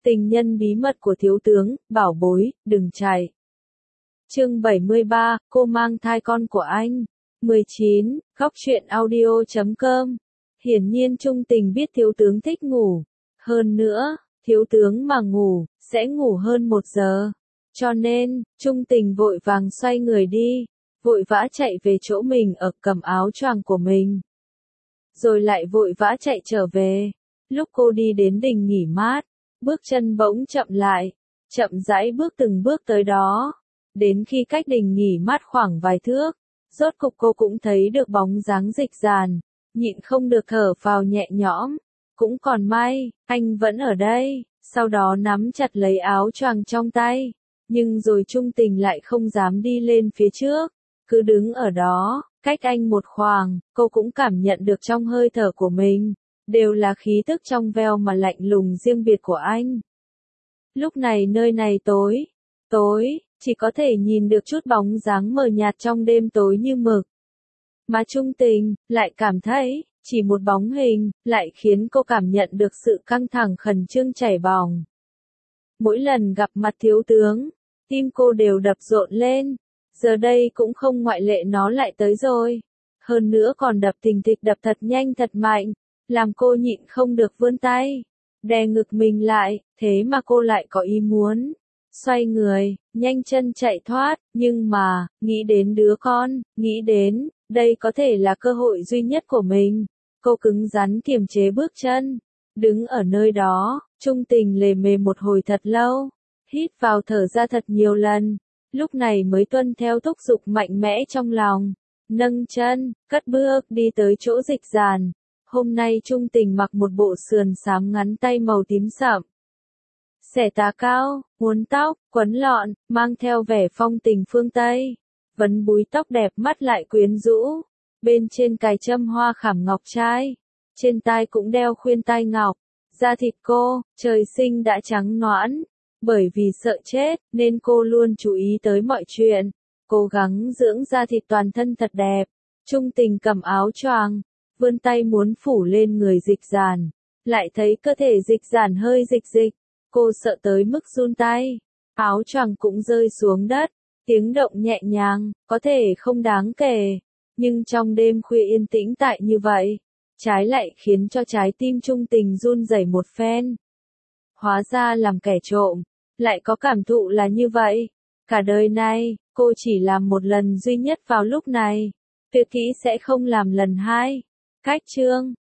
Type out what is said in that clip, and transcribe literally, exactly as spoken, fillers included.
Tình nhân bí mật của thiếu tướng, bảo bối, đừng chạy. Chương bảy mươi ba, cô mang thai con của anh. mười chín, góc truyện audio chấm com. Hiển nhiên Trung Tình biết thiếu tướng thích ngủ. Hơn nữa, thiếu tướng mà ngủ, sẽ ngủ hơn một giờ. Cho nên, Trung Tình vội vàng xoay người đi, vội vã chạy về chỗ mình ở cầm áo choàng của mình. Rồi lại vội vã chạy trở về. Lúc cô đi đến đình nghỉ mát, bước chân bỗng chậm lại, chậm rãi bước từng bước tới đó. Đến khi cách đình nghỉ mát khoảng vài thước, rốt cục cô cũng thấy được bóng dáng Dịch Dàn, nhịn không được thở phào nhẹ nhõm. Cũng còn may, anh vẫn ở đây, sau đó nắm chặt lấy áo choàng trong tay. Nhưng rồi Trung Tình lại không dám đi lên phía trước, cứ đứng ở đó, cách anh một khoảng, cô cũng cảm nhận được trong hơi thở của mình, đều là khí tức trong veo mà lạnh lùng riêng biệt của anh. Lúc này nơi này tối, tối, chỉ có thể nhìn được chút bóng dáng mờ nhạt trong đêm tối như mực. Mà Trung Tình, lại cảm thấy, chỉ một bóng hình, lại khiến cô cảm nhận được sự căng thẳng khẩn trương chảy bỏng. Mỗi lần gặp mặt thiếu tướng, tim cô đều đập rộn lên, giờ đây cũng không ngoại lệ, nó lại tới rồi. Hơn nữa còn đập thình thịch, đập thật nhanh thật mạnh, làm cô nhịn không được vươn tay, đè ngực mình lại, thế mà cô lại có ý muốn xoay người, nhanh chân chạy thoát, nhưng mà, nghĩ đến đứa con, nghĩ đến, đây có thể là cơ hội duy nhất của mình, cô cứng rắn kiềm chế bước chân, đứng ở nơi đó, Trung Tình lề mề một hồi thật lâu, hít vào thở ra thật nhiều lần, lúc này mới tuân theo thúc giục mạnh mẽ trong lòng, nâng chân, cất bước đi tới chỗ Dịch Dàn. Hôm nay Trung Tình mặc một bộ sườn xám ngắn tay màu tím sậm, xẻ tà cao, uốn tóc, quấn lọn, mang theo vẻ phong tình phương Tây, vấn búi tóc đẹp mắt lại quyến rũ, bên trên cài châm hoa khảm ngọc trai, trên tai cũng đeo khuyên tai ngọc, da thịt cô, trời sinh đã trắng nõn, bởi vì sợ chết, nên cô luôn chú ý tới mọi chuyện, cố gắng dưỡng da thịt toàn thân thật đẹp. Trung Tình cầm áo choàng, vươn tay muốn phủ lên người Dịch Dàn, lại thấy cơ thể Dịch Dàn hơi dịch dịch, cô sợ tới mức run tay, áo choàng cũng rơi xuống đất, tiếng động nhẹ nhàng, có thể không đáng kể, nhưng trong đêm khuya yên tĩnh tại như vậy, trái lại khiến cho trái tim Trung Tình run rẩy một phen. Hóa ra làm kẻ trộm, lại có cảm thụ là như vậy, cả đời này, cô chỉ làm một lần duy nhất vào lúc này, tuyệt kỹ sẽ không làm lần hai. Cách chương